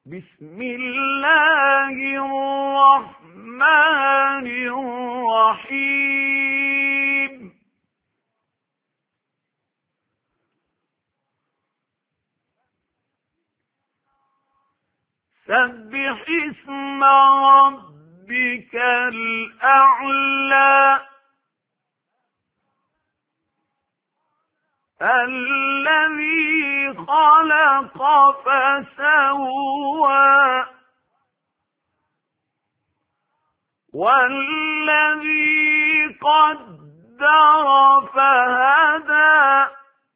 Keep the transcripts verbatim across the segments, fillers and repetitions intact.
بسم الله الرحمن الرحيم سبح اسم ربك الأعلى الذي خلق فسوى والذي قدر فهدى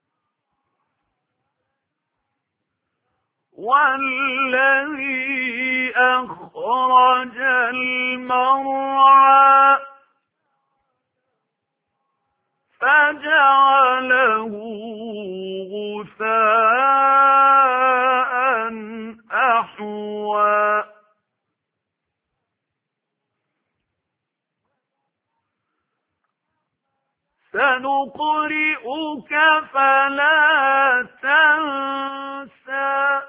والذي أخرج المرعى فجعله غثاء أحوى سنقرئك فلا تنسى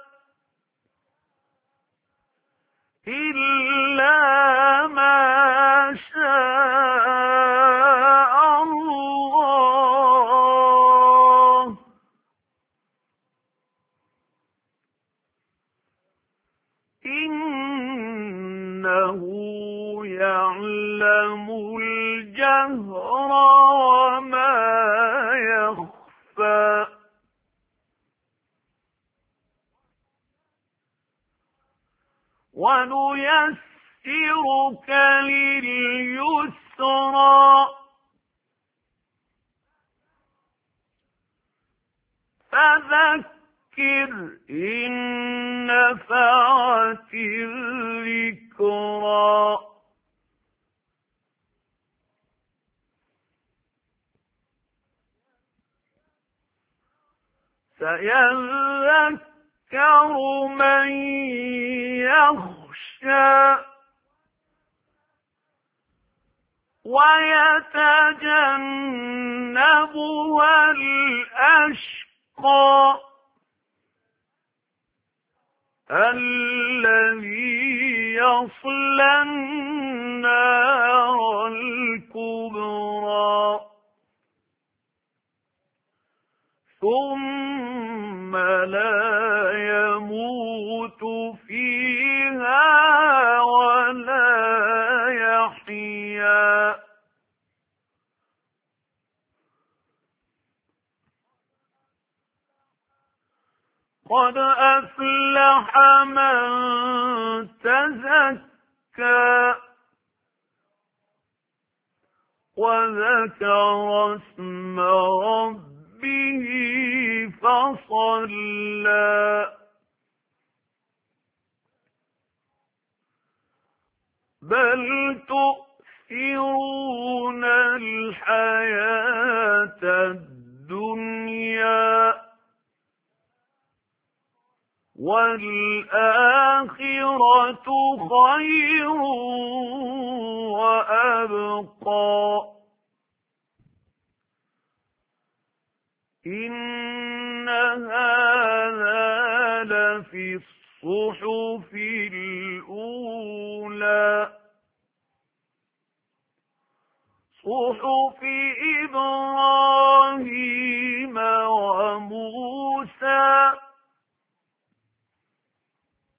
إلا ما شاء الله إنه يعلم الجهر وما يخفى ونيسرك لليسرى فذكر إن نفعت الذكرى سيذكر من يخشى ويتجنبها الأشقى الذي يصلى النار الكبرى ثم لا يموت فيها ولا يحيا قد أفلح من تزكى وذكر اسم ربه فصلى بل تؤثرون الحياة الدنيا والآخرة خير وأبقى إن هذا لفي الصحف الأولى صحف إبراهيم وموسى